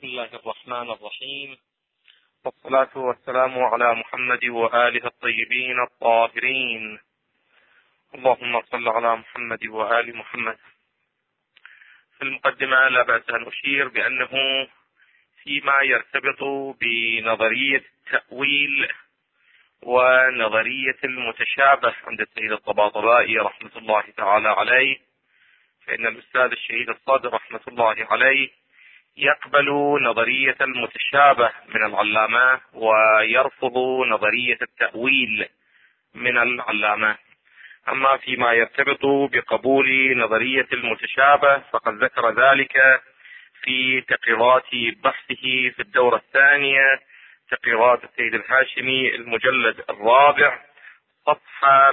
الله الرحمن الرحيم، والصلاة والسلام على محمد وآله الطيبين الطاهرين. اللهم صل على محمد وآل محمد. في المقدمة لا بأس أن أشير بأنه فيما يرتبط بنظرية التأويل ونظرية المتشابه عند السيد الطباطبائي رحمة الله تعالى عليه، فإن الأستاذ الشهيد الصادق رحمة الله عليه يقبل نظرية المتشابه من العلامة ويرفض نظرية التأويل من العلامة. أما فيما يرتبط بقبول نظرية المتشابه فقد ذكر ذلك في تقريرات بحثه في الدورة الثانية، تقريرات السيد الهاشمي المجلد الرابع صفحة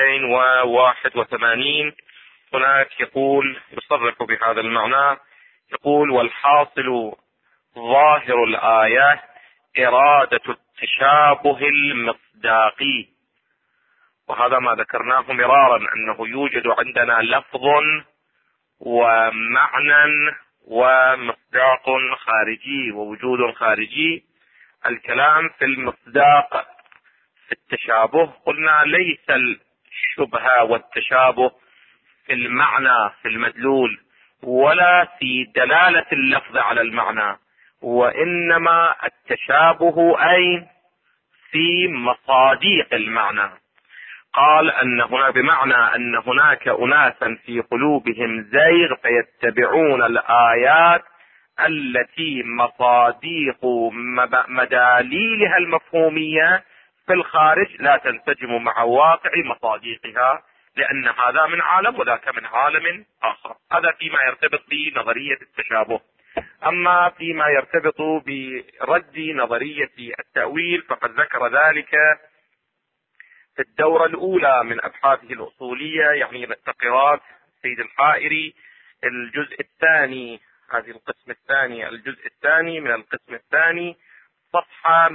281. هناك يقول يصرح بهذا المعنى، يقول: والحاصل ظاهر الآية إرادة التشابه المصداقي. وهذا ما ذكرناه مرارا، أنه يوجد عندنا لفظ ومعنى ومصداق خارجي ووجود خارجي. الكلام في المصداق في التشابه قلنا ليس الشبهة والتشابه في المعنى في المدلول ولا في دلالة اللفظ على المعنى، وإنما التشابه أين؟ في مصاديق المعنى. قال أن هنا بمعنى أن هناك أناسا في قلوبهم زيغ فيتبعون الآيات التي مصاديق مداليلها المفهومية في الخارج لا تنسجم مع واقع مصاديقها، لأن هذا من عالم وذاك من عالم آخر. هذا فيما يرتبط بنظرية التشابه. أما فيما يرتبط برد نظرية التأويل فقد ذكر ذلك في الدورة الأولى من أبحاثه الأصولية، يعني تقريرات سيد الحائري الجزء الثاني، هذه القسم الثاني، الجزء الثاني من القسم الثاني صفحة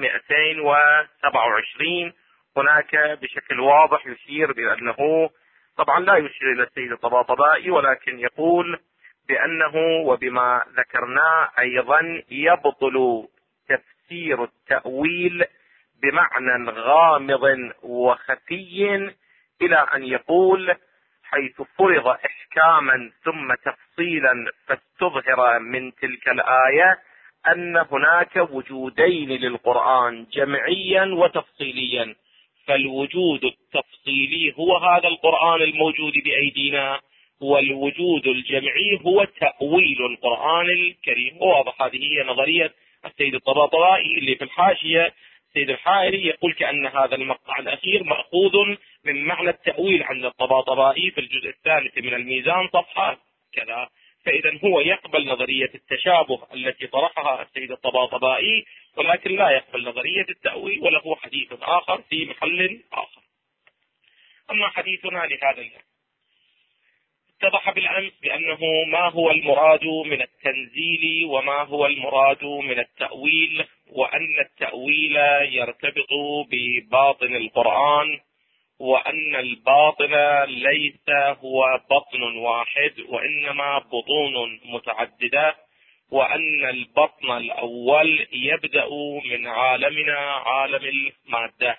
227. هناك بشكل واضح يشير بأنه طبعا لا يشير إلى السيد الطباطبائي، ولكن يقول بأنه وبما ذكرناه أيضا يبطل تفسير التأويل بمعنى غامض وخفي، إلى أن يقول: حيث فرض إحكاما ثم تفصيلا فاستظهر من تلك الآية أن هناك وجودين للقرآن، جمعيا وتفصيليا. فالوجود التفصيلي هو هذا القرآن الموجود بأيدينا، والوجود الجمعي هو تأويل القرآن الكريم. واضح، هذه هي نظرية السيد الطباطبائي اللي في الحاشية. السيد الحائري يقول كأن هذا المقطع الأخير مأخوذ من معنى التأويل عند الطباطبائي في الجزء الثالث من الميزان صفحة كذا. فإذا هو يقبل نظرية التشابه التي طرحها السيد الطباطبائي، ولكن لا يقبل نظرية التأويل، وله حديث آخر في محل آخر. أما حديثنا لهذا اليوم، اتضح بالأمس بأنه ما هو المراد من التنزيل وما هو المراد من التأويل، وأن التأويل يرتبط بباطن القرآن، وأن الباطن ليس هو بطن واحد وإنما بطون متعددة، وأن البطن الأول يبدأ من عالمنا عالم المادة.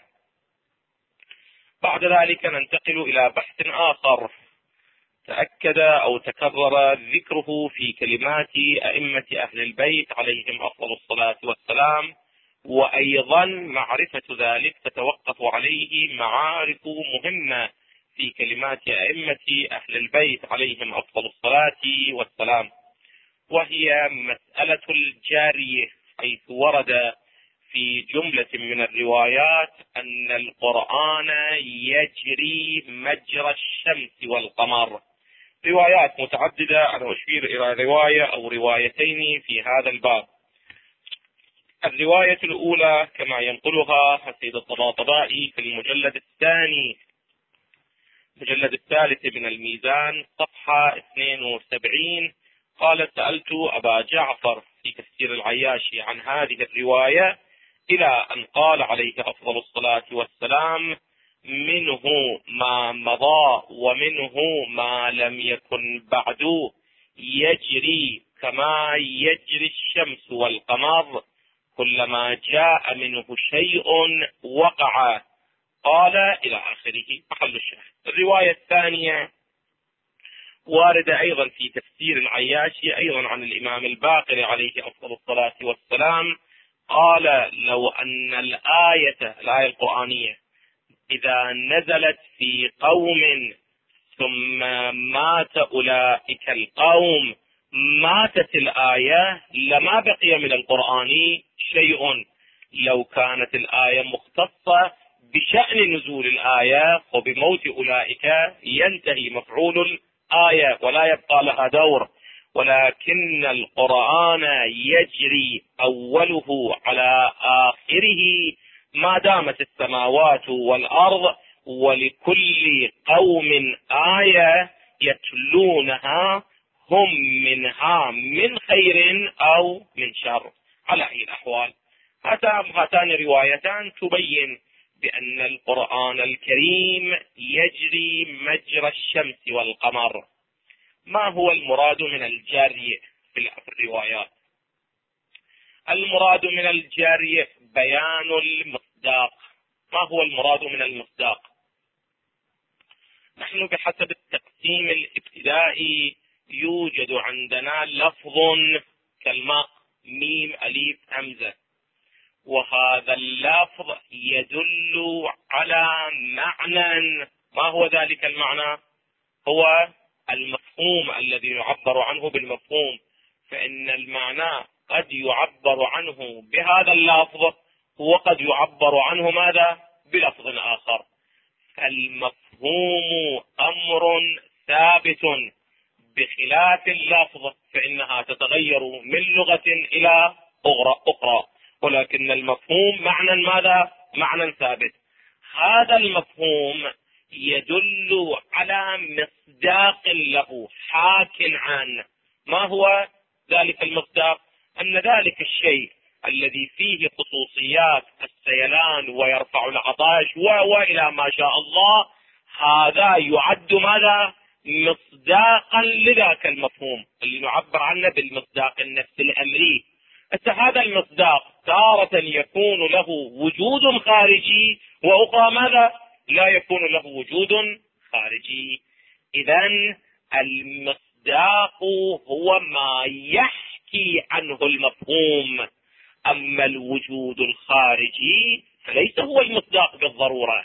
بعد ذلك ننتقل إلى بحث آخر تأكد أو تكرر ذكره في كلمات أئمة أهل البيت عليهم أفضل الصلاة والسلام، وأيضا معرفة ذلك تتوقف عليه معارف مهمة في كلمات أئمة أهل البيت عليهم أفضل الصلاة والسلام، وهي مسألة الجارية، حيث ورد في جملة من الروايات أن القرآن يجري مجرى الشمس والقمر. روايات متعددة، أنا أشير إلى رواية أو روايتين في هذا الباب. الرواية الأولى كما ينقلها السيد الطباطبائي في المجلد الثاني، المجلد الثالث من الميزان صفحة 72، قال: سألت أبا جعفر في تفسير العياشي عن هذه الرواية، إلى أن قال عليه أفضل الصلاة والسلام: منه ما مضى ومنه ما لم يكن بعد، يجري كما يجري الشمس والقمر كلما جاء منه شيء وقع. قال إلى آخره محل الشاهد. الرواية الثانية واردة أيضا في تفسير العياشي أيضا عن الإمام الباقر عليه أفضل الصلاة والسلام، قال: لو أن الآية القرآنية إذا نزلت في قوم ثم مات أولئك القوم ماتت الآية لما بقي من القرآن شيء. لو كانت الآية مختصة بشأن نزول الآية وبموت أولئك ينتهي مفعول الآية ولا يبقى لها دور، ولكن القرآن يجري أوله على آخره ما دامت السماوات والأرض، ولكل قوم آية يتلونها هم منها من خير أو من شر. على أي الأحوال هاتان روايتان تبين بأن القرآن الكريم يجري مجرى الشمس والقمر. ما هو المراد من الجري في الروايات؟ المراد من الجري بيان المصداق. ما هو المراد من المصداق؟ نحن بحسب التقسيم الابتدائي يوجد عندنا لفظ كالماء ميم أليف همزة، وهذا اللفظ يدل على معنى. ما هو ذلك المعنى؟ هو المفهوم الذي يعبر عنه بالمفهوم، فإن المعنى قد يعبر عنه بهذا اللفظ وقد يعبر عنه ماذا؟ بلفظ آخر. المفهوم أمر ثابت بخلاف اللفظ فإنها تتغير من لغة إلى أخرى، ولكن المفهوم معنى ماذا؟ معنى ثابت. هذا المفهوم يدل على مصداق له حاك عنه. ما هو ذلك المصداق؟ أن ذلك الشيء الذي فيه خصوصيات السيلان ويرفع العطاش وإلى ما شاء الله، هذا يعد ماذا؟ مصداقا لذاك المفهوم اللي نعبر عنه بالمصداق النفس الأمري. هذا المصداق تارة يكون له وجود خارجي وأخرى ماذا؟ لا يكون له وجود خارجي. إذن المصداق هو ما يحكي عنه المفهوم، أما الوجود الخارجي فليس هو المصداق بالضرورة.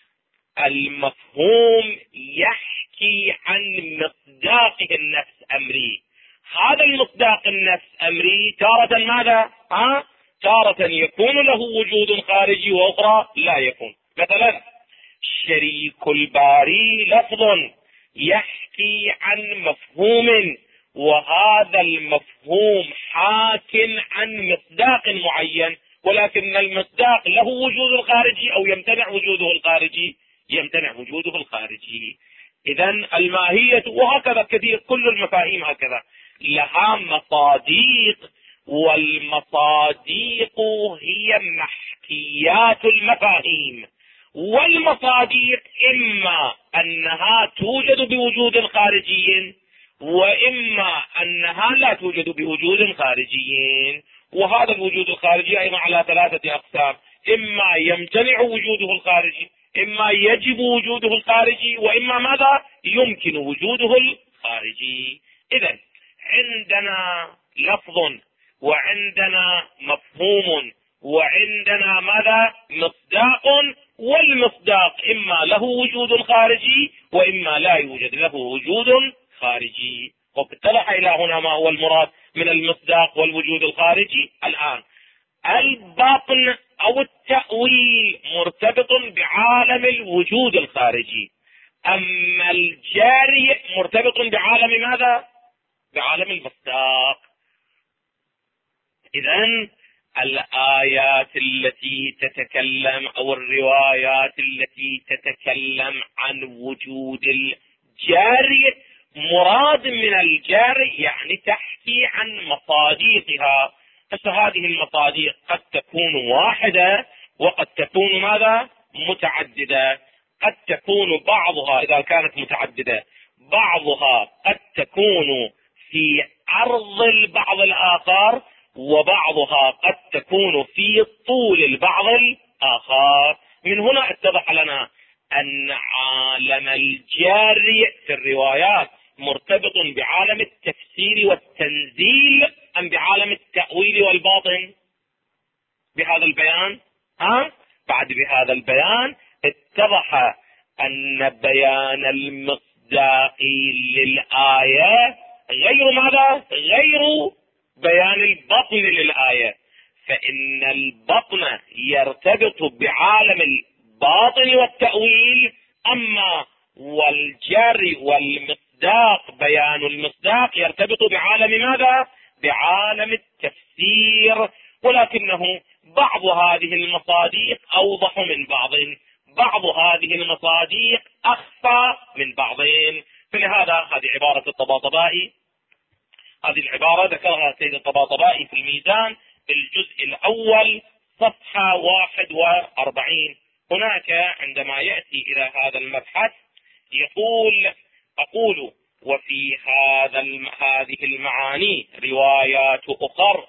المفهوم يحكي عن مصداقه النفس أمري. هذا المصداق النفس أمري تارة ماذا؟ تارة يكون له وجود خارجي وأخرى لا يكون. مثلا شريك الباري لفظ يحكي عن مفهوم، وهذا المفهوم حاك عن مصداق معين، ولكن المصداق له وجود خارجي أو يمتنع وجوده الخارجي؟ يمتنع وجوده الخارجي. إذن الماهية وهكذا كثير، كل المفاهيم هكذا لها مصاديق، والمصاديق هي محكيات المفاهيم. والمصاديق إما أنها توجد بوجود خارجي وإما أنها لا توجد بوجود خارجي. وهذا الوجود الخارجي أيضا على ثلاثة أقسام: إما يمتنع وجوده الخارجي، إما يجب وجوده الخارجي، وإما ماذا؟ يمكن وجوده الخارجي. إذن عندنا لفظ وعندنا مفهوم وعندنا ماذا؟ مصداق، والمصداق إما له وجود خارجي وإما لا يوجد له وجود خارجي. واتضح إلى هنا ما هو المراد من المصداق والوجود الخارجي. الآن الباطن أو التأويل مرتبط بعالم الوجود الخارجي، أما الجاري مرتبط بعالم ماذا؟ بعالم المصداق. إذن الآيات التي تتكلم أو الروايات التي تتكلم عن وجود الجاري مراد من الجاري يعني تحكي عن مصاديقها. فهذه المصاديق قد تكون واحدة وقد تكون ماذا؟ متعددة. قد تكون بعضها إذا كانت متعددة بعضها قد تكون في عرض البعض الآخر، وبعضها قد تكون في طول البعض الآخر. من هنا اتضح لنا أن عالم الجاري في الروايات مرتبط بعالم التفسير والتنزيل أم بعالم التأويل والباطن؟ بهذا البيان بعد بهذا البيان اتضح أن بيان المصداقي للآية غير ماذا؟ غير بيان البطن للآية، فإن البطن يرتبط بعالم الباطن والتأويل، أما والجري والمصداق بيان المصداق يرتبط بعالم ماذا؟ بعالم التفسير. ولكنه بعض هذه المصادق أوضح من بعض، بعض هذه المصادق أخفى من بعضين. فلهذا هذه عبارة الطباطبائي، هذه العبارة ذكرها سيد الطباطبائي في الميزان في الجزء الأول صفحة 41. هناك عندما يأتي إلى هذا المبحث يقول: أقول وفي هذه المعاني روايات أخر.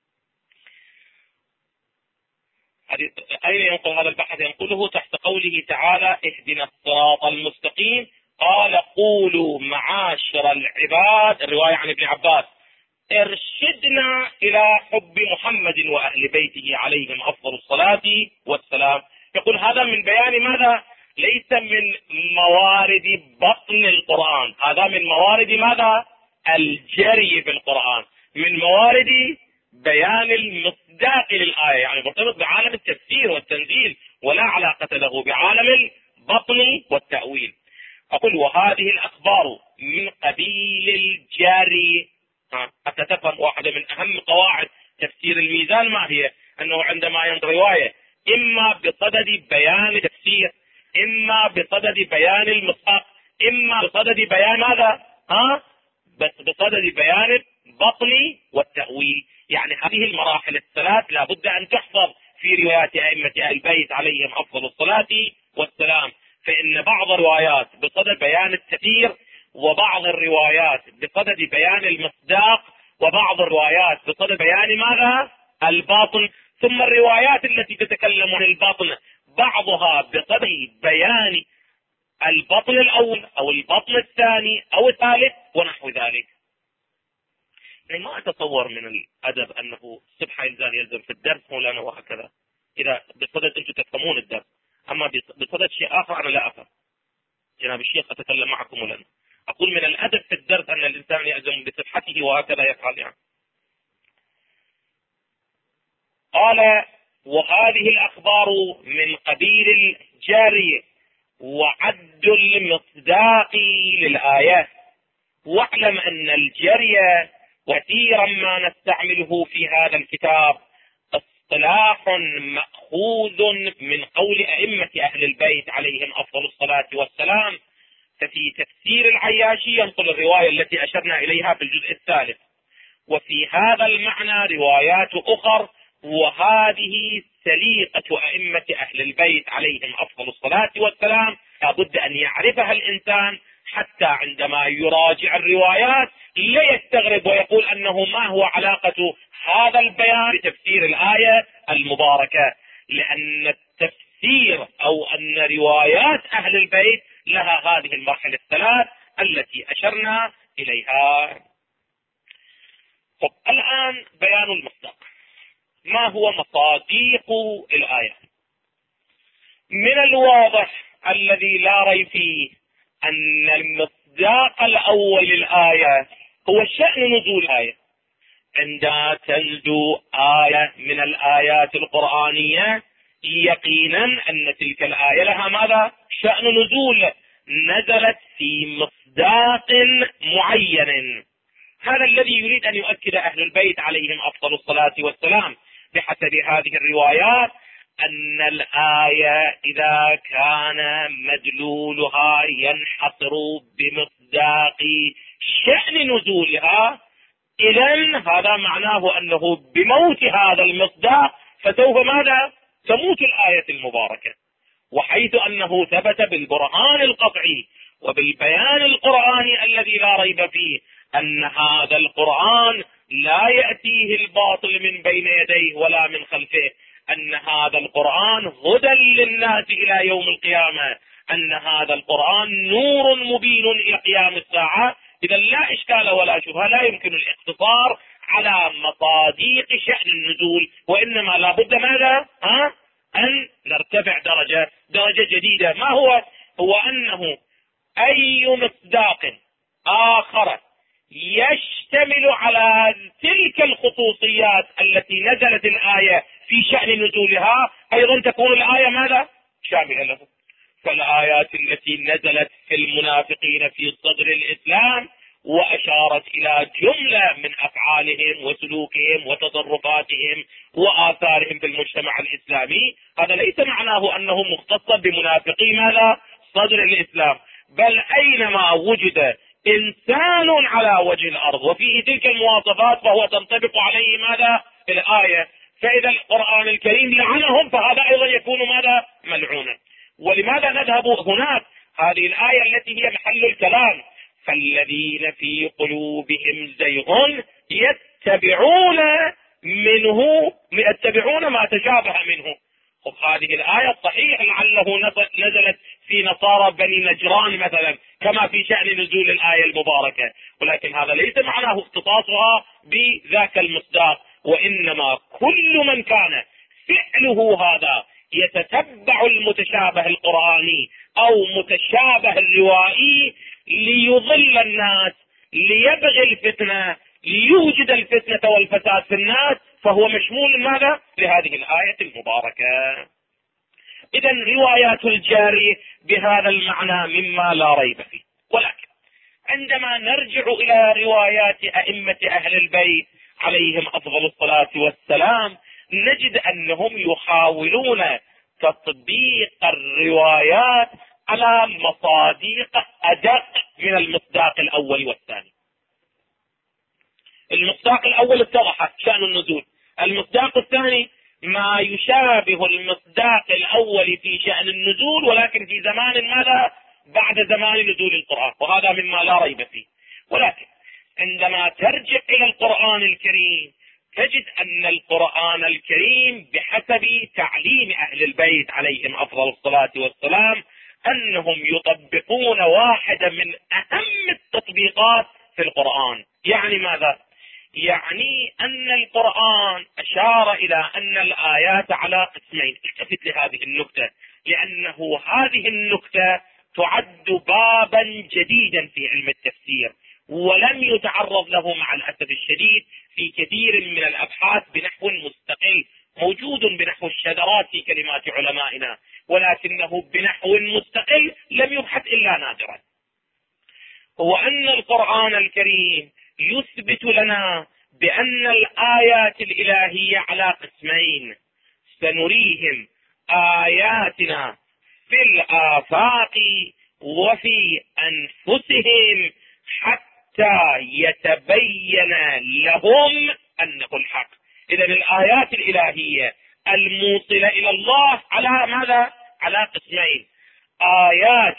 أين ينقل هذا البحث؟ ينقله تحت قوله تعالى: اهدنا الصراط المستقيم. قال: قولوا معاشر العباد، الرواية عن ابن عباس: ارشدنا إلى حب محمد وأهل بيته عليهم أفضل الصلاة والسلام. يقول هذا من بيان ماذا؟ ليس من موارد بطن القرآن، هذا من موارد ماذا؟ الجري بالقرآن، من موارد بيان المصداق للآية، يعني مرتبط بعالم التفسير والتنزيل ولا علاقة له بعالم البطن والتأويل. أقول وهذه الأخبار من قبيل الجاري. حتى تفهم واحدة من أهم قواعد تفسير الميزان ما هي؟ أنه عندما ينقل رواية إما بصدد بيان التفسير، إما بصدد بيان المصداق، إما بصدد بيان ماذا؟ بس بصدد بيان البطن والتأويل. يعني هذه المراحل الثلاث لا بد أن تحفظ في روايات أئمة أهل البيت عليهم أفضل الصلاة والسلام. فإن بعض الروايات بصدد بيان التفسير، وبعض الروايات بصدد بيان المصداق، وبعض الروايات بصدد بيان ماذا؟ الباطن. ثم الروايات التي تتكلم عن الباطن بعضها بصدد بيان البطن الأول أو البطن الثاني أو الثالث ونحو ذلك. يعني ما أتصور من الأدب أنه سبحة إنسان يلزم في الدرس مولانا وهكذا، إذا بصدد أنتم تفهمون الدرس، أما بصدد شيء آخر أنا لا أفهم. جناب الشيخ أتكلم معكم مولانا، أقول من الأدب في الدرس أن الإنسان يلزم بصفحته وهكذا يفعل. يعني قال: وهذه الأخبار من قبيل الجارية وعد المصداق للآيات. واعلم أن الجري كثيرا ما نستعمله في هذا الكتاب اصطلاح مأخوذ من قول أئمة أهل البيت عليهم أفضل الصلاة والسلام. ففي تفسير العياشي ينقل الرواية التي أشرنا إليها في الجزء الثالث، وفي هذا المعنى روايات أخر، وهذه سليقة أئمة أهل البيت عليهم أفضل الصلاة والسلام لابد أن يعرفها الإنسان، حتى عندما يراجع الروايات لا يستغرب ويقول أنه ما هو علاقة هذا البيان بتفسير الآية المباركة، لأن التفسير أو أن روايات أهل البيت لها هذه المراحل الثلاث التي أشرنا إليها. طب الآن بيان المصداق. ما هو مصادق الآية؟ من الواضح الذي لا ريب فيه أن المصداق الأول للآية هو شأن نزول الآية. عندما تنزل آية من الآيات القرآنية يقينا أن تلك الآية لها ماذا؟ شأن نزول، نزلت في مصداق معين. هذا الذي يريد أن يؤكد أهل البيت عليهم أفضل الصلاة والسلام بحسب هذه الروايات، أن الآية إذا كان مدلولها ينحصر بمصداق شأن نزولها، إذن هذا معناه أنه بموت هذا المصداق فسوف ماذا؟ تموت الآية المباركة. وحيث أنه ثبت بالبرهان القطعي وبالبيان القرآني الذي لا ريب فيه أن هذا القرآن لا يأتيه الباطل من بين يديه ولا من خلفه، أن هذا القرآن هدى للناس إلى يوم القيامة، أن هذا القرآن نور مبين إلى قيام الساعة. إذا لا إشكال ولا شبهة، لا يمكن الاقتصار على مصاديق شأن النزول، وإنما لا بد ماذا؟ أن نرتفع درجة جديدة. ما هو أنه أي مصداق آخر يشتمل على تلك الخصوصيات التي نزلت الآية في شأن نزولها، أيضا تكون الآية ماذا؟ شاملة له. فالآيات التي نزلت في المنافقين في صدر الإسلام وأشارت إلى جملة من أفعالهم وسلوكهم وتصرفاتهم وآثارهم في المجتمع الإسلامي، هذا ليس معناه أنه مختص بمنافقي ماذا؟ صدر الإسلام، بل أينما وجد إنسان على وجه الأرض وفيه تلك المواصفات فهو تنطبق عليه ماذا؟ الآية. فإذا القرآن الكريم لعنهم، فهذا أيضا يكون ماذا؟ ملعونا. ولماذا نذهب هناك؟ هذه الآية التي هي محل الكلام: فالذين في قلوبهم زيغ يتبعون ما تشابه منه. هذه الآية صحيح لعله نزلت في نصارى بني نجران مثلا كما في شأن نزول الآية المباركة، ولكن هذا ليس معناه اختصاصها بذاك المصداق، وإنما كل من كان فعله هذا يتتبع المتشابه القرآني أو متشابه الروائي ليضل الناس، ليبغي الفتنة، ليوجد الفتنة والفساد في الناس، فهو مشمول ماذا؟ لهذه الآية المباركة. إذا روايات الجاري بهذا المعنى مما لا ريب فيه. ولكن عندما نرجع إلى روايات أئمة أهل البيت عليهم أفضل الصلاة والسلام، نجد أنهم يحاولون تطبيق الروايات على مصاديق أدق من المصداق الأول والثاني. المصداق الأول اتضح شأن النزول، المصداق الثاني ما يشابه المصداق الأول في شأن النزول، ولكن في زمان ماذا؟ بعد زمان نزول القرآن، وهذا مما لا ريب فيه. ولكن عندما ترجع إلى القرآن الكريم تجد أن القرآن الكريم بحسب تعليم أهل البيت عليهم أفضل الصلاة والسلام أنهم يطبقون واحدة من أهم التطبيقات في القرآن. يعني ماذا؟ يعني أن القرآن أشار إلى أن الآيات على قسمين. التفت لهذه النكتة، لأنه هذه النكتة تعد بابا جديدا في علم التفسير، ولم يتعرض له مع الأسف الشديد في كثير من الأبحاث بنحو مستقل، موجود بنحو الشذرات في كلمات علمائنا، ولكنه بنحو مستقل لم يبحث إلا نادرا. هو أن القرآن الكريم يثبت لنا بأن الآيات الإلهية على قسمين: سنريهم آياتنا في الآفاق وفي أنفسهم حتى يتبين لهم أنه الحق. إذن الآيات الإلهية الموصلة إلى الله على ماذا؟ على قسمين: آيات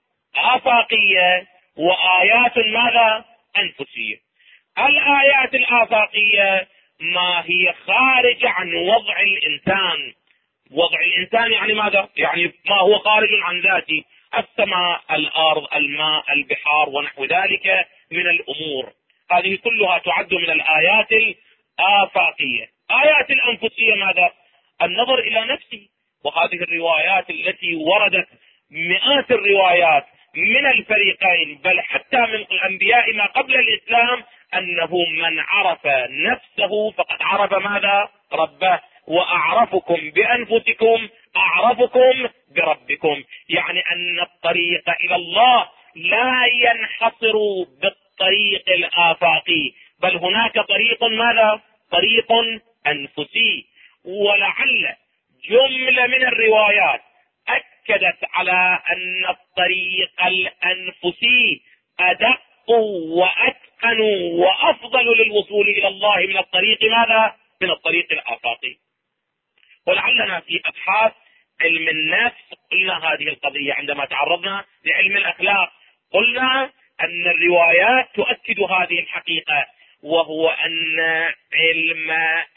آفاقية وآيات ماذا؟ أنفسية. الآيات الآفاقية ما هي خارجة عن وضع الإنسان. وضع الإنسان يعني ماذا؟ يعني ما هو خارج عن ذاته: السماء، الأرض، الماء، البحار ونحو ذلك من الأمور، هذه كلها تعد من الآيات الآفاقية. آيات الأنفسية ماذا؟ النظر إلى نفسه. وهذه الروايات التي وردت مئات الروايات من الفريقين، بل حتى من الأنبياء ما قبل الإسلام، أنه من عرف نفسه فقد عرف ماذا؟ ربه. وأعرفكم بأنفسكم أعرفكم بربكم. يعني أن الطريق إلى الله لا ينحصر بالطريق الآفاقي، بل هناك طريق ماذا؟ طريق أنفسي. ولعل جملة من الروايات أكدت على أن الطريق الأنفسي أدق وأتقن وأفضل للوصول إلى الله من الطريق ماذا؟ من الطريق الآفاقي. ولعلنا في أبحاث علم النفس قلنا هذه القضية عندما تعرضنا لعلم الأخلاق، قلنا أن الروايات تؤكد هذه الحقيقة، وهو أن علم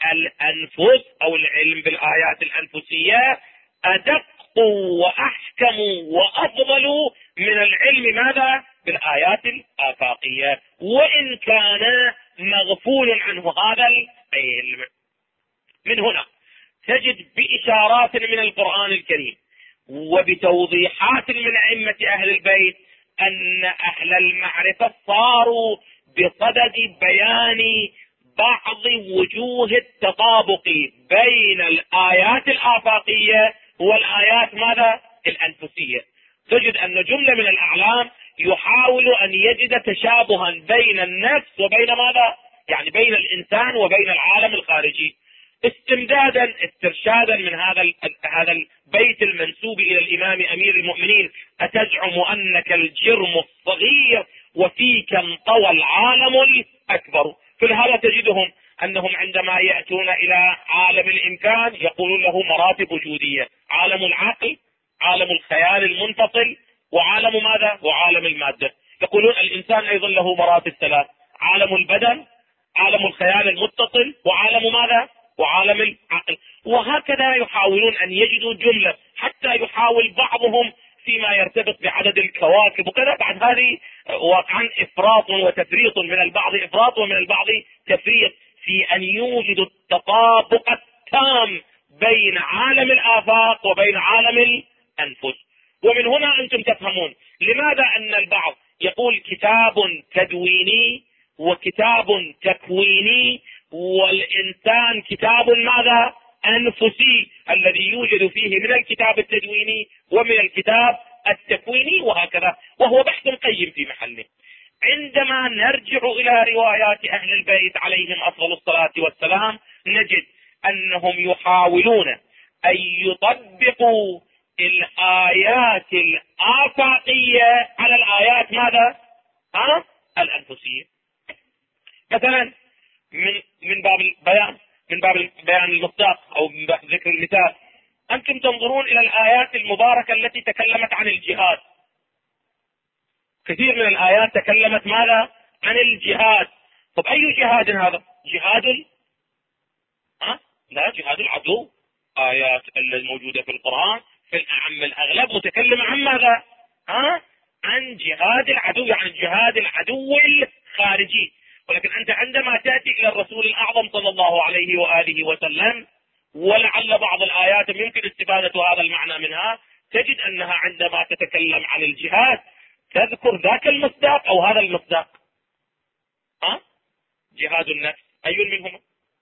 الأنفس أو العلم بالآيات الأنفسية أدق وأحكم وأفضل من العلم ماذا؟ بالآيات الآفاقية، وإن كان مغفول عنه هذا العلم. من هنا تجد بإشارات من القرآن الكريم وبتوضيحات من أئمة أهل البيت أن أهل المعرفة صاروا بصدد بيان بعض وجوه التطابق بين الآيات الآفاقية والآيات ماذا؟ الأنفسية. تجد أن جملة من الأعلام يحاول أن يجد تشابها بين النفس وبين ماذا؟ يعني بين الإنسان وبين العالم الخارجي، استمدادا استرشادا من هذا البيت المنسوب إلى الإمام أمير المؤمنين: أتزعم أنك الجرم الصغير وفيك انطوى العالم الأكبر. في هذا تجدهم أنهم عندما يأتون إلى عالم الإمكان يقولون له مراتب وجودية: عالم العقل، عالم الخيال المنفصل، وعالم ماذا؟ وعالم المادة. يقولون الإنسان أيضا له مراتب ثلاث: عالم البدن، عالم الخيال المتصل، وعالم ماذا؟ وعالم العقل. وهكذا يحاولون أن يجدوا جملة، حتى يحاول بعضهم فيما يرتبط بعدد الكواكب وكذا. بعد هذه واقعا إفراط وتفريط من البعض، إفراط ومن البعض تفريط في أن يوجدوا التطابق التام بين عالم الآفاق وبين عالم الأنفس. ومن هنا أنتم تفهمون لماذا أن البعض يقول كتاب تدويني وكتاب تكويني، والإنسان كتاب ماذا؟ أنفسي، الذي يوجد فيه من الكتاب التدويني ومن الكتاب التكويني، وهكذا. وهو بحث قيم في محله. عندما نرجع إلى روايات أهل البيت عليهم أفضل الصلاة والسلام نجد أنهم يحاولون أن يطبقوا الآيات الآفاقية على الآيات ماذا؟ الأنفسية. مثلا من باب البيان المصداق أو من باب ذكر المثال، أنتم تنظرون إلى الآيات المباركة التي تكلمت عن الجهاد. كثير من الآيات تكلمت ماذا؟ عن الجهاد. طب أي جهاد هذا؟ جهاد لا، جهاد العدو. آيات الموجودة في القرآن في الأعم الأغلب متكلمة عن ماذا؟ عن جهاد العدو، يعني جهاد العدو الخارجي. ولكن أنت عندما تأتي إلى الرسول الأعظم صلى الله عليه وآله وسلم، ولعل بعض الآيات يمكن استفادة هذا المعنى منها، تجد أنها عندما تتكلم عن الجهاد تذكر ذاك المصداق أو هذا المصداق. جهاد النفس أي منهما؟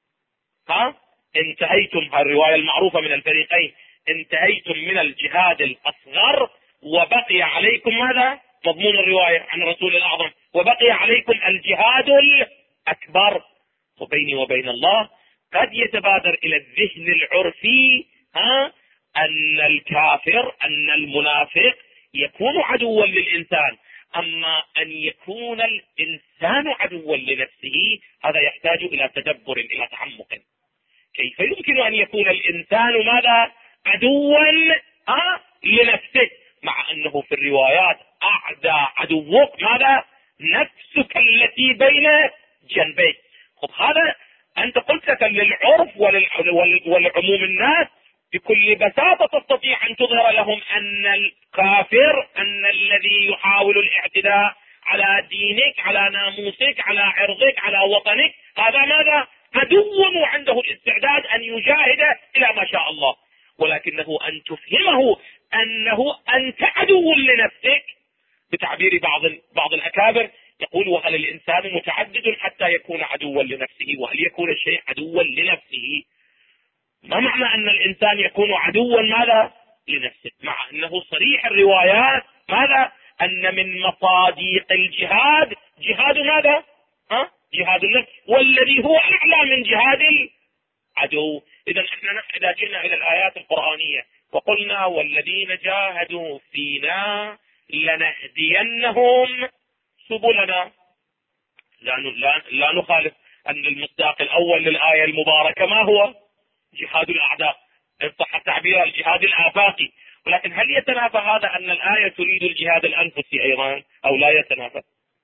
انتهيتم، الرواية المعروفة من الفريقين، انتهيتم من الجهاد الأصغر وبقي عليكم ماذا؟ مضمون الرواية عن الرسول الأعظم: وبقي عليكم الجهاد الأكبر. وبيني وبين الله قد يتبادر إلى الذهن العرفي أن الكافر، أن المنافق يكون عدوا للإنسان، أما أن يكون الإنسان عدوا لنفسه هذا يحتاج إلى تدبر، إلى تعمق. كيف يمكن أن يكون الإنسان ماذا؟ عدوا لنفسه، مع أنه في الروايات أعدى عدوك ماذا؟ نفسك التي بين جنبيك. خب هذا أنت قلت لك للعرف والعموم الناس بكل بساطة تستطيع أن تظهر لهم أن الكافر، أن الذي يحاول الاعتداء على دينك، على ناموسك، على عرضك، على وطنك، هذا ماذا؟ عدو، وعنده الاستعداد أن يجاهد إلى ما شاء الله. ولكنه أن تفهمه أنه أنت عدو لنفسك. بتعبير بعض الأكابر يقول: وهل الإنسان متعدد حتى يكون عدوا لنفسه؟ وهل يكون الشيء عدوا لنفسه؟ ما معنى أن الإنسان يكون عدوا ماذا؟ لنفسه، مع أنه صريح الروايات ماذا؟ أن من مصاديق الجهاد جهاد ماذا؟ جهاد النفس، والذي هو أعلى من جهاد العدو. إذا احنا إذا جئنا إلى الآيات القرآنية وقلنا: والذين جاهدوا فينا لنهدينهم سبلنا، لا نخالف أن المصداق الأول للآية المباركة ما هو؟ جهاد الأعداء، إن صح التعبير الجهاد الآفاقي. ولكن هل يتنافى هذا أن الآية تريد الجهاد الأنفسي أيضا أو لا يتنافى؟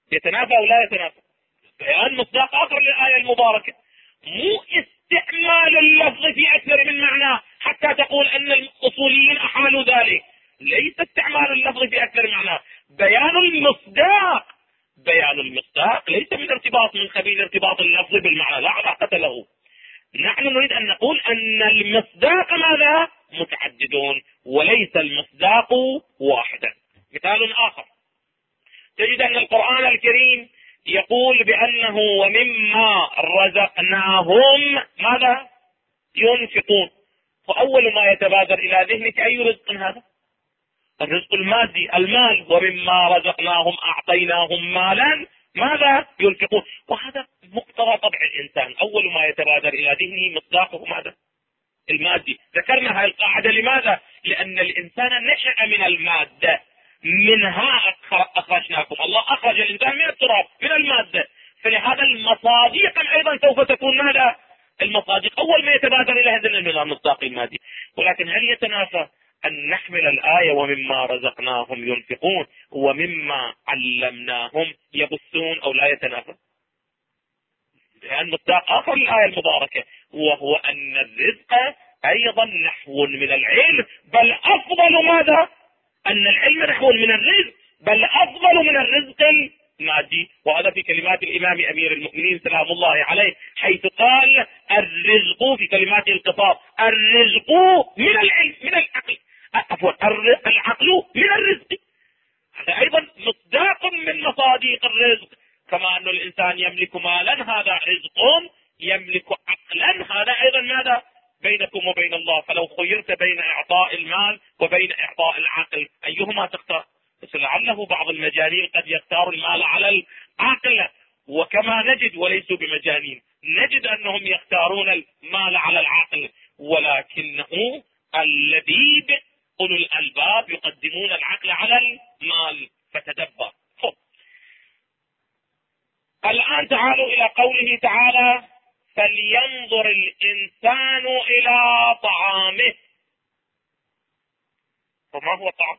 يتنافى أو لا يتنافى؟ بيان مصداق آخر للآية المباركة، مو استعمال اللفظ في أكثر من معنى حتى تقول أن الأصوليين أحالوا ذلك. ليس استعمال اللفظ في أكثر من معنى، بيان المصداق. بيان المصداق ليس من ارتباط من قبيل ارتباط اللفظ بالمعنى، لا علاقة له. نحن نريد أن نقول أن المصداق ماذا؟ متعددون وليس المصداق واحدا. مثال آخر، تجد أن القرآن الكريم يقول بأنه ومما رزقناهم ماذا؟ ينفقون. فأول ما يتبادر إلى ذهنك أي رزق هذا؟ الرزق المادي، المال. ومما رزقناهم أعطيناهم مالا ماذا؟ ينفقون. وهذا مقتضى طبع الإنسان، أول ما يتبادر إلى ذهنه مصداقه ماذا؟ المادي. ذكرنا هذه القاعدة لماذا؟ لأن الإنسان نشأ من المادة، منها أخرجناكم. الله أخرج الإنسان من التراب، من المادة، فلهذا المصادق أيضا سوف تكون ماذا؟ المصادق. أول ما يتبادر إلى هذا المصداق المادي. ولكن هل يتنافى أن نحمل الآية ومما رزقناهم ينفقون ومما علمناهم يبثون، أو لا يتنافى؟ لأن مصداق آخر للآية المباركة، وهو أن الرزق أيضا نحو من العلم، بل أفضل ماذا؟ أن العلم نحو من الرزق، بل أفضل من الرزق المادي. وهذا في كلمات الإمام أمير المؤمنين سلام الله عليه، حيث قال الرزق في كلماته القصار، الرزق من العلم، من العقل، عفوا العقل من الرزق. هذا أيضا مصداق من مصادق الرزق. كما أن الإنسان يملك مالا هذا رزق، يملك عقلا هذا أيضا ماذا؟ بينكم وبين الله. فلو خيرت بين إعطاء المال وبين إعطاء العقل أيهما تختار؟ بس لعله بعض المجانين قد يختار المال على العقل، وكما نجد وليسوا بمجانين، نجد أنهم يختارون المال على العقل، ولكنه اللبيب أولو الألباب يقدمون العقل على المال. فتدبر. الآن تعالوا إلى قوله تعالى فلينظر الإنسان إلى طعامه. فما هو الطعام؟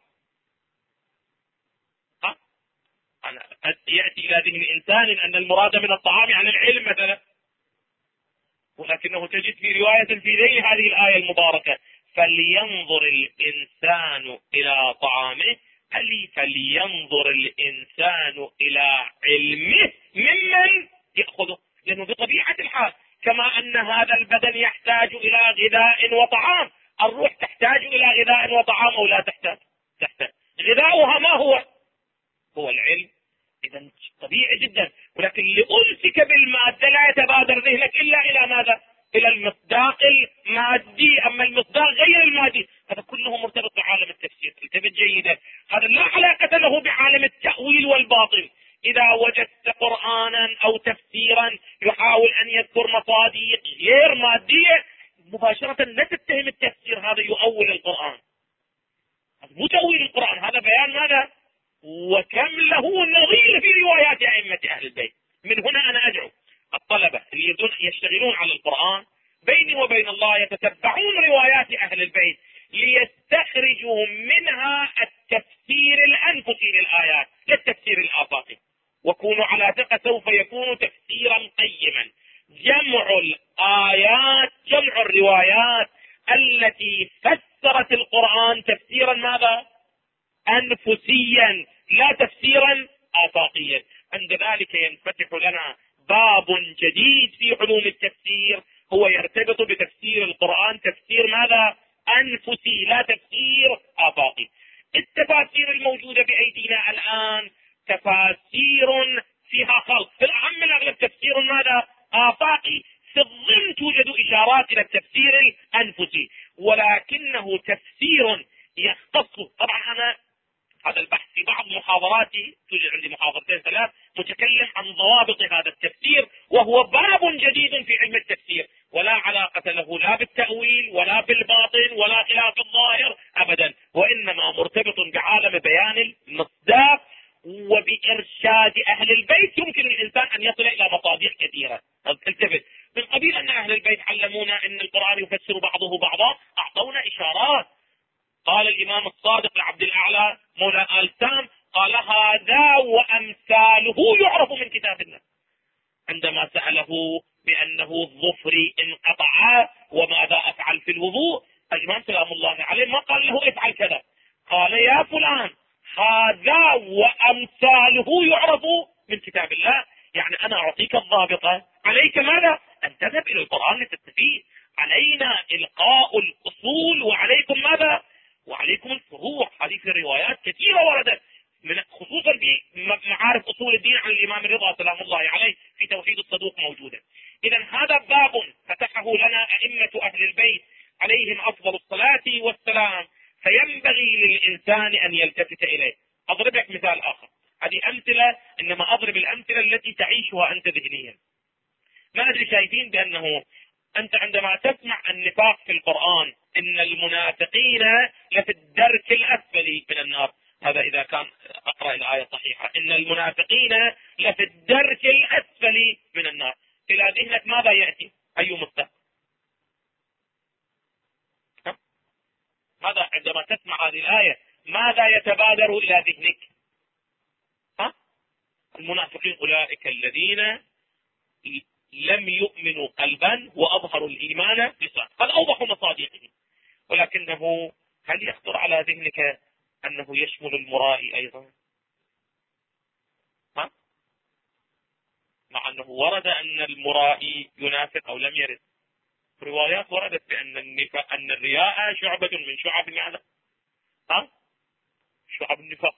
أنا يأتي إلى ذهن إنسان أن المراد من الطعام عن العلم مثلا، ولكنه تجد في رواية في ذيل هذه الآية المباركة فلينظر الإنسان إلى طعامه، فلينظر الإنسان إلى علمه ممن يأخذه. لأنه بطبيعة الحال كما أن هذا البدن يحتاج إلى غذاء وطعام، الروح تحتاج إلى غذاء وطعام أو لا تحتاج؟ تحتاج. غذاؤها ما هو؟ هو العلم. إذا طبيعي جدا. ولكن لأمسك بالمادة لا يتبادر ذهنك إلا إلى ماذا؟ إلى المصداق المادي. أما المصداق غير المادي هذا كله مرتبط بعالم التفسير. انتبه جيدا، هذا لا علاقة له بعالم التأويل والباطل. إذا وجدت قرآنا أو تفسيرا يحاول أن يذكر مصادق غير مادية مباشرة لا تتهم التفسير هذا يؤول القرآن. هذا مو تأويل القرآن، هذا بيان ماذا؟ وكم له نظير في روايات أئمة أهل البيت. من هنا أنا أدعو الطلبة اللي يشتغلون على القرآن بيني وبين الله يتتبعون روايات أهل البيت ليستخرجوا منها التفسير الأنفسي للآيات، لا التفسير الآفاقي. وكونوا على ثقة سوف يكون تفسيرا قيما. جمع الآيات، جمع الروايات التي فسرت القرآن تفسيرا ماذا؟ أنفسيا، لا تفسيرا آفاقيا. عند ذلك ينفتح لنا باب جديد في علوم التفسير، هو يرتبط بتفسير القرآن تفسير ماذا؟ أنفسي، لا تفسير آفاقي. التفاسير الموجودة بأيدينا الآن تفاسير فيها خلط، في الأهم من أغلب تفسير ماذا؟ آفاقي. في الضمن توجد إشارات إلى التفسير الأنفسي، ولكنه تفسير يختص. طبعا أنا هذا البحث في بعض محاضراتي، توجد عندي محاضرتين ثلاث متكلم عن ضوابط هذا التفسير، وهو باب جديد في علم التفسير ولا علاقة له لا بالتأويل ولا بالباطن ولا خلاف الظاهر أبدا، وإنما مرتبط بعالم بيان المصداق وبإرشاد أهل البيت. يمكن الإنسان أن يصل إلى مصادق كثيرة. التفت من قبيل أن أهل البيت علمونا أن القرآن يفسر بعضه بعضا، أعطونا إشارات. قال الإمام الصادق لعبد الأعلى مولى آل سام قال هذا وأمثاله يعرف من كتاب الله. عندما سأله بأنه الظفر انقطع وماذا أفعل في الوضوء، الإمام سلام الله عليه ما قال له افعل كذا، قال يا فلان هذا وأمثاله يعرف من كتاب الله. يعني أنا أعطيك الضابطة، عليك ماذا؟ أن تذهب إلى القرآن لتستفيد. علينا إلقاء الأصول وعليكم ماذا؟ وعليكم الفروع. هذه في روايات كثيرة وردت، خصوصا في معارف أصول الدين عن الإمام الرضا سلام الله عليه في توحيد الصدوق موجودة. إذا هذا باب فتحه لنا أئمة أهل البيت عليهم أفضل الصلاة والسلام، فينبغي للإنسان أن يلتفت إليه. أضرب لك مثال آخر، هذه أمثلة إنما أضرب الأمثلة التي تعيشها أنت ذهنيا. ما أدري شايفين بأنه أنت عندما تسمع النفاق في القرآن إن المنافقين لفي الدرك الأسفل من النار، هذا إذا كان أقرأ الآية صحيحة، إن المنافقين لفي الدرك الأسفل من النار، إلى ذهنك ماذا يأتي؟ أي مستقبل؟ ماذا عندما تسمع هذه الآية ماذا يتبادر إلى ذهنك؟ المنافقين أولئك الذين لم يؤمنوا قلبا وأظهروا الإيمان بلسان، هذا أوضح مصادقه. ولكنه هل يخطر على ذهنك أنه يشمل المرائي أيضا؟ مع أنه ورد أن المرائي ينافق أو لم يرد، روايات وردت بأن الرياء شعبة من شعب ماذا؟ شعب النفاق.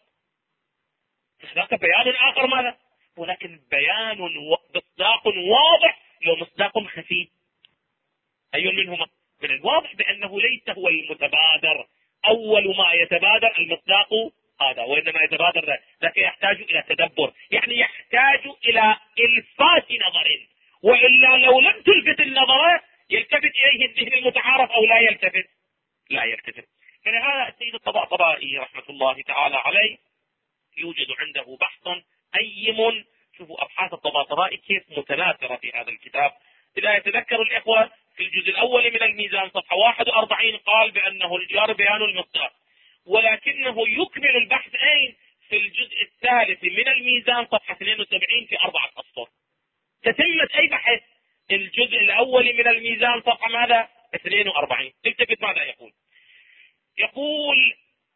هناك بيان آخر ماذا؟ ولكن بيان مصداق واضح لو مصداق خفي. أي منهما؟ من الواضح بأنه ليس هو المتبادر، أول ما يتبادر المصداق هذا، وإنما يتبادر ذاك يحتاج إلى تدبر، يعني يحتاج إلى إلفات نظر، وإلا لو لم تلفت النظر يلتفت إليه الذهن المتعارف أو لا يلتفت، لا يلتفت. فلهذا السيد الطباطبائي رحمة الله تعالى عليه يوجد عنده بحث أيم. شوفوا أبحاث الطباطبائي كيف متناثرة في هذا الكتاب. إذا يتذكر الإخوة في الجزء الأول من الميزان صفحة 41 قال بأنه الجار بيان المصداق، ولكنه يكمل البحث أين؟ في الجزء الثالث من الميزان صفحة 72 في 4 أسطر. تتمة أي بحث؟ الجزء الأول من الميزان صفحة ماذا؟ 42. التفت ماذا يقول؟ يقول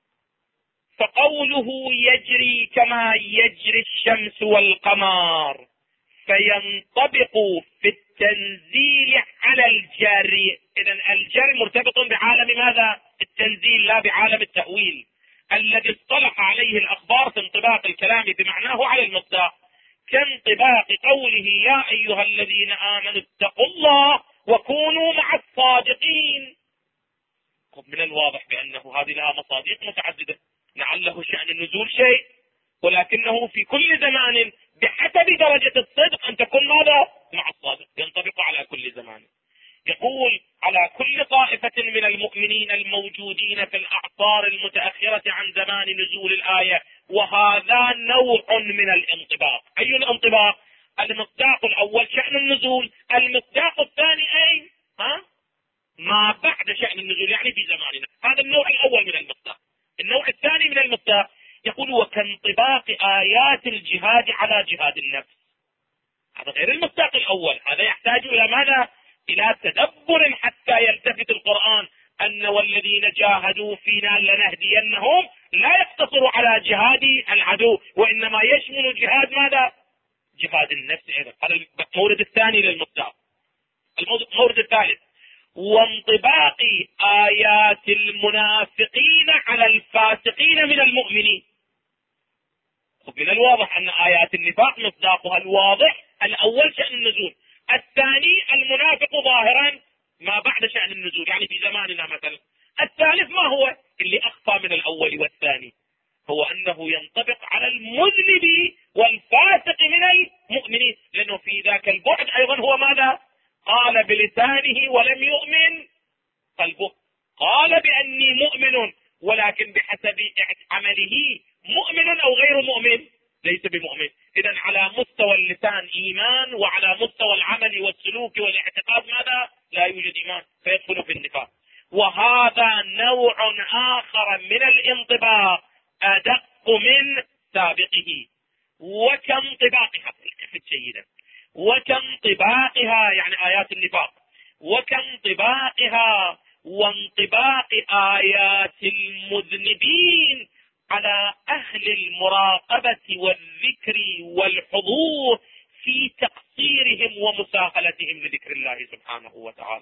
فقوله يجري كما يجري الشمس والقمر فينطبق في التنزيل على الجري. إذن الجري مرتبط بعالم ماذا؟ التنزيل، لا بعالم التأويل الذي اصطلح عليه الأخبار في انطباق الكلام بمعناه على المصداق، كانطباق قوله يا أيها الذين آمنوا اتقوا الله وكونوا مع الصادقين. من الواضح بأنه هذه لها مصادق متعددة، لعله شأن النزول شيء، ولكنه في كل زمان بحسب درجة الصدق أن تكون ماذا؟ مع الصادق، ينطبق على كل زمان. يقول على كل طائفة من المؤمنين الموجودين في الأعصار المتأخرة عن زمان نزول الآية، وهذا نوع من الانطباق. أي الانطباق؟ المصداق الأول شأن النزول، المصداق الثاني أين؟ ما بعد شأن النزول، يعني في زماننا. هذا النوع الأول من المصداق. النوع الثاني من المصداق يقول وكانطباق آيات الجهاد على جهاد النفس. هذا غير المصداق الأول، هذا يحتاج إلى ماذا؟ إلى تدبر حتى يلتفت القرآن أن والذين جاهدوا فينا لنهدينهم لا يقتصر على جهاد العدو، وإنما يشمل جهاد ماذا؟ جهاد النفس أيضا. هذا المورد الثاني للمصداق. المورد الثالث وانطباق آيات المنافقين على الفاسقين من المؤمنين. من الواضح أن آيات النفاق مصداقها الواضح الأول شأن النزول، الثاني المنافق ظاهرا ما بعد شأن النزول، يعني في زماننا مثلا. الثالث ما هو اللي أخفى من الأول والثاني؟ هو أنه ينطبق على المذنب والفاسق من المؤمنين، لأنه في ذاك البعد أيضا هو ماذا؟ قال بلسانه ولم يؤمن قلبه، قال بأني مؤمن ولكن بحسب عمله مؤمن أو غير مؤمن؟ ليس بمؤمن. إذن على مستوى اللسان إيمان، وعلى مستوى العمل والسلوك والاعتقاد ماذا؟ لا يوجد إيمان، فيدخل في النفاق. وهذا نوع آخر من الانطباق أدق من سابقه. وكم طباقها جيدا، وكم طباقها يعني آيات النفاق، وكم طباقها وانطباق آيات المذنبين على أهل المراقبة والذكر والحضور في تقصيرهم ومساهلتهم لذكر الله سبحانه وتعالى.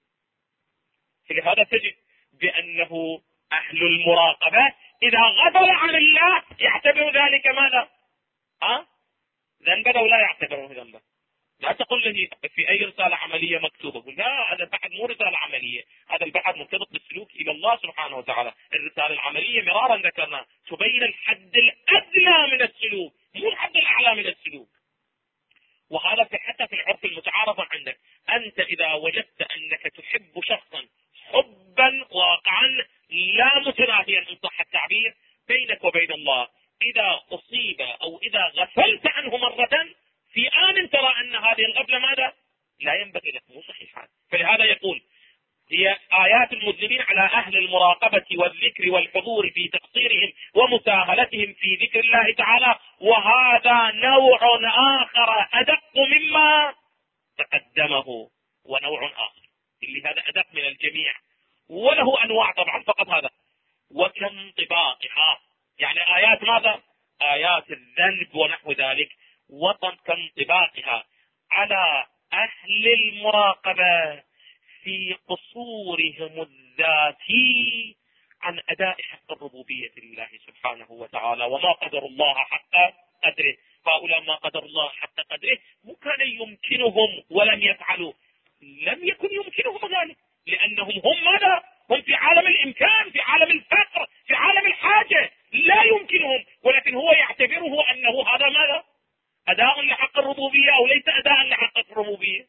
فلهذا تجد بأنه أهل المراقبة إذا غفل عن الله يعتبر ذلك ماذا؟ ذنبا أو لا يعتبره ذنبا. لا تقول لي في أي رسالة عملية مكتوبة، لا، هذا البحث مو رسالة عملية، هذا البحث مرتبط بالسلوك إلى الله سبحانه وتعالى. الرسالة العملية مرارا ذكرنا تبين الحد الأدنى من السلوك، مو الحد الأعلى من السلوك. وهذا حتى في العرف المتعارف عندك، أنت إذا وجدت أنك تحب شخصا حبا واقعا لا متناهيا إن صح التعبير بينك وبين الله، إذا أصيب أو إذا غفلت عنه مرة في آن ترى أن هذه الغفلة ماذا؟ لا ينبغي لك، مو صحيحة. فلهذا يقول هي آيات المذنبين على أهل المراقبة والذكر والحضور في تقصيرهم ومساهلتهم في ذكر الله تعالى. وهذا نوع آخر أدق مما تقدمه، ونوع آخر اللي هذا أدق من الجميع وله أنواع طبعا، فقط هذا. وكم طباقها يعني آيات ماذا؟ آيات الذنب ونحو ذلك. وكم طباقها على أهل المراقبة في قصورهم الذاتي عن أداء حق الربوبية لله سبحانه وتعالى. وما قدر الله حق قدره، هؤلاء ما قدر الله حق قدره، مو كان يمكنهم ولم يفعلوا، لم يكن يمكنهم ذلك، لأنهم هم ماذا؟ هم في عالم الإمكان، في عالم الفقر، في عالم الحاجة، لا يمكنهم، ولكن هو يعتبره أنه هذا ماذا؟ أداء لحق الربوبية أو ليس أداء لحق الربوبية.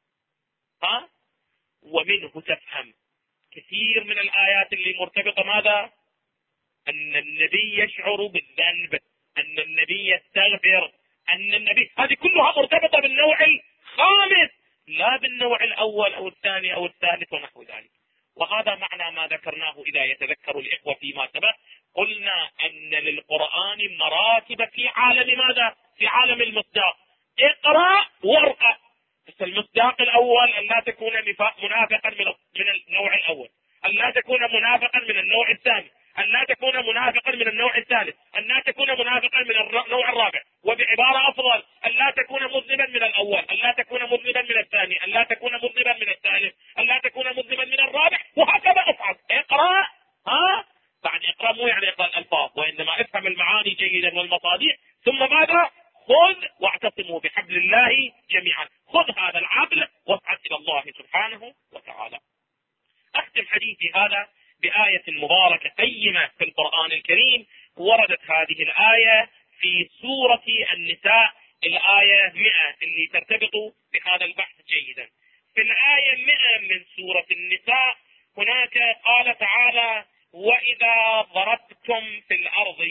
ومنه تفهم كثير من الآيات اللي مرتبطة ماذا؟ أن النبي يشعر بالذنب، أن النبي يستغفر، أن النبي، هذه كلها مرتبطة بالنوع الخامس لا بالنوع الأول أو الثاني أو الثالث ونحو ذلك. وهذا معنى ما ذكرناه إذا يتذكر الإخوة فيما سبق، قلنا أن للقرآن مراتب في عالم ماذا؟ في عالم المصداق. اقرأ وارقى. المصداق الأول أن لا تكون منافقا من النوع الأول، أن لا تكون منافقا من النوع الثاني، أن لا تكون منافقا من النوع الثالث، أن لا تكون منافقا من النوع الرابع، وبعبارة أفضل أن لا تكون مذنبا من الأول، أن لا تكون مذنبا من الثاني، أن لا تكون مذنبا من الثالث، أن لا تكون مذنبا من الرابع، وهكذا افعل. اقرأ. بعد اقرأ مو يعني اقرأ الألفاظ، وإنما افهم المعاني جيدا والمصادر، ثم ماذا؟ خذ واعتصموا بحبل الله جميعا، خذ هذا العبل واسعد إلى الله سبحانه وتعالى. أختم حديثي هذا بآية مباركة قيمة في القرآن الكريم. وردت هذه الآية في سورة النساء، الآية 100 اللي ترتبط بهذا البحث جيدا. في الآية 100 من سورة النساء هناك قال تعالى: وإذا ضربتم في الأرض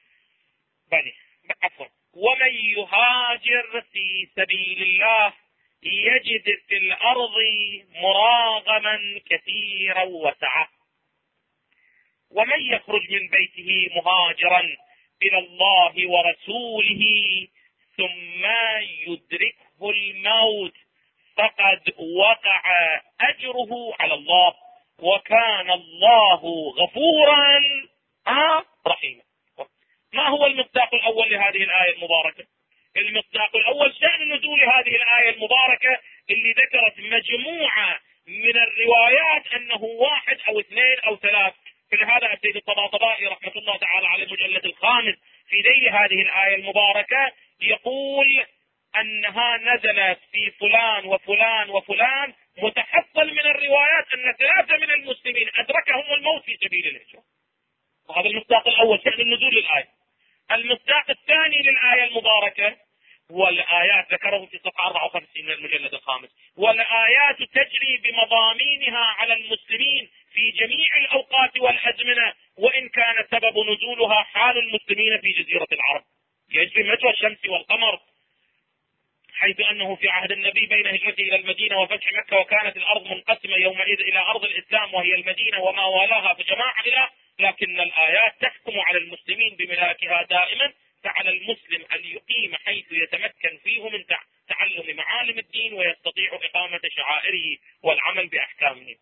ومن يهاجر في سبيل الله يجد في الأرض مراغما كثيرا وسعة، ومن يخرج من بيته مهاجرا إلى الله ورسوله ثم يدركه الموت فقد وقع أجره على الله وكان الله غفورا رحيما. ما هو المصداق الأول لهذه الآية المباركة؟ المصداق الأول شأن نزول هذه الآية المباركة اللي ذكرت مجموعة من الروايات أنه واحد أو اثنين أو ثلاث. فلهذا السيد الطباطبائي رحمة الله تعالى على المجلد الخامس في ذيل هذه الآية المباركة يقول أنها نزلت في فلان وفلان وفلان، متحصل من الروايات أن 3 من المسلمين أدركهم الموت في سبيل الهجرة. وهذا المصداق الأول شأن النزول للآية. المصداق الثاني للآية المباركة والآيات ذكره في صفحة 54 من المجلد الخامس: والآيات تجري بمضامينها على المسلمين في جميع الأوقات والأزمنة، وإن كان سبب نزولها حال المسلمين في جزيرة العرب، يجري مجرى الشمس والقمر، حيث أنه في عهد النبي بين هجرته إلى المدينة وفتح مكة وكانت الأرض منقسمة يومئذ إلى أرض الإسلام وهي المدينة وما والاها فجماعة إلى، لكن الآيات تحكم على المسلمين بملاكها دائما على المسلم أن يقيم حيث يتمكن فيه من تعلم معالم الدين ويستطيع إقامة شعائره والعمل بأحكامه.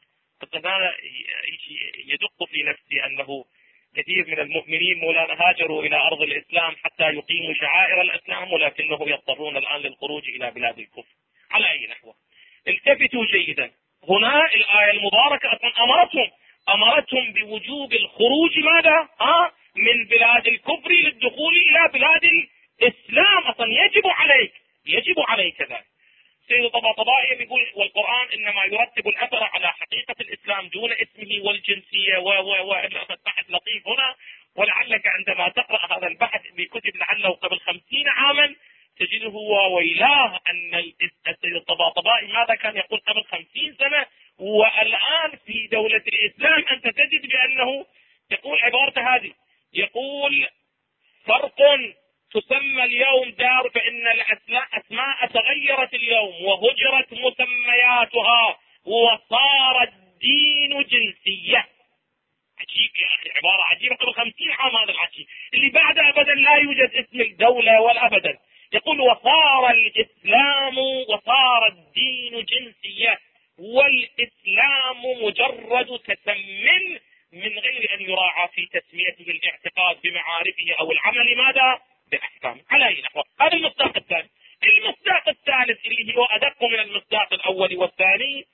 هذا يدق في نفسي أنه كثير من المؤمنين مولانا هاجروا إلى أرض الإسلام حتى يقيموا شعائر الإسلام، ولكنه يضطرون الآن للخروج إلى بلاد الكفر. على أي نحو، التفتوا جيدا، هنا الآية المباركة أصلا أمرتهم بوجوب الخروج ماذا؟ من بلاد الكفر للدخول إلى بلاد الإسلام. أصلا يجب عليك ذلك. سيد الطباطبائي يقول والقرآن إنما يرتب الأثر على حقيقة الإسلام دون اسمه والجنسية بحث لطيف هنا. ولعلك عندما تقرأ هذا البحث بكتب لعله قبل 50 عاما تجده ويلاه أن السيد الطباطبائي ماذا كان يقول قبل 50 سنة، والآن في دولة الإسلام أنت تجد بأنه يقول عبارة هذه، يقول فرق تسمى اليوم دار فإن الأسماء تغيرت اليوم وهجرت مسمياتها وصار الدين جنسية. عجيب يا أخي، عبارة عجيبة قبل 50 عام. هذا العجيب اللي بعد أبدا لا يوجد اسم الدولة ولا أبدا. يقول وصار الإسلام وصار الدين جنسية، والإسلام مجرد تسمٍ من غير أن يراعى في تسميته الاعتقاد بمعارفه أو العمل ماذا؟ بأحكام. على أي نحو. هذا المصداق الثاني. المصداق الثالث اللي هو أدق من المصداق الأول والثاني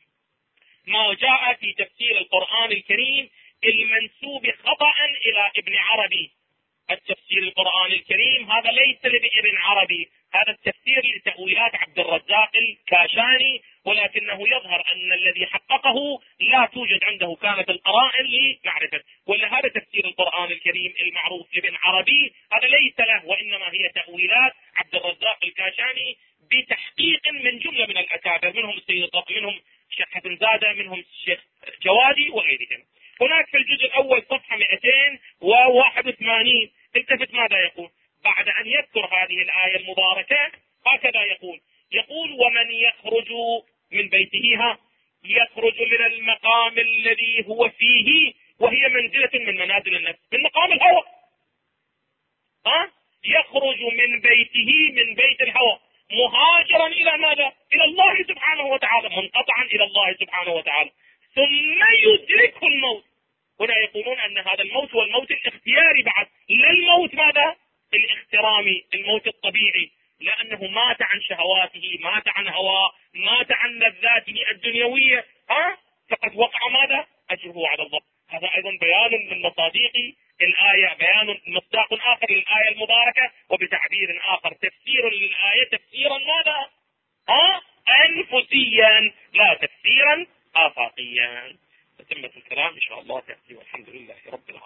ما جاء في تفسير القرآن الكريم المنسوب خطأ إلى ابن عربي. التفسير القرآن الكريم هذا ليس لابن عربي، هذا التفسير لتأويلات عبد الرزاق الكاشاني، ولكنه يظهر أن الذي حققه لا توجد عنده كانت القرائن لمعرفة. ولا هذا تفسير القرآن الكريم المعروف لابن عربي هذا ليس له، وإنما هي تأويلات عبد الرزاق الكاشاني بتحقيق من جملة من الأكابر، منهم السيد منهم الشيخ حسن زادة، منهم الشيخ جوادي وغيرهم. هناك في الجزء الأول صفحة 281 التفت ماذا يقول بعد أن يذكر هذه الآية المباركة. هكذا يقول ومن يخرج من بيته يخرج من المقام الذي هو فيه، وهي منزلة من منازل النفس، من مقام الهوى. يخرج من بيته من بيت الهوى مهاجرا إلى ماذا؟ إلى الله سبحانه وتعالى، منقطعا إلى الله سبحانه وتعالى، ثم يدركه الموت. هنا يقولون أن هذا الموت هو الموت الاختياري بعد، لا الموت ماذا؟ الاخترامي، الموت الطبيعي، لأنه مات عن شهواته، مات عن هواه، مات عن لذاته الدنيوية، فقد وقع ماذا؟ أجره على الله. هذا أيضا بيان من مصادق الآية، بيان مصداق آخر للآية المباركة، وبتعبير آخر تفسير للآية تفسيرا ماذا؟ أنفسيا لا تفسيرا آفاقيا. تتمة الكلام إن شاء الله تأتي، والحمد لله رب العالمين.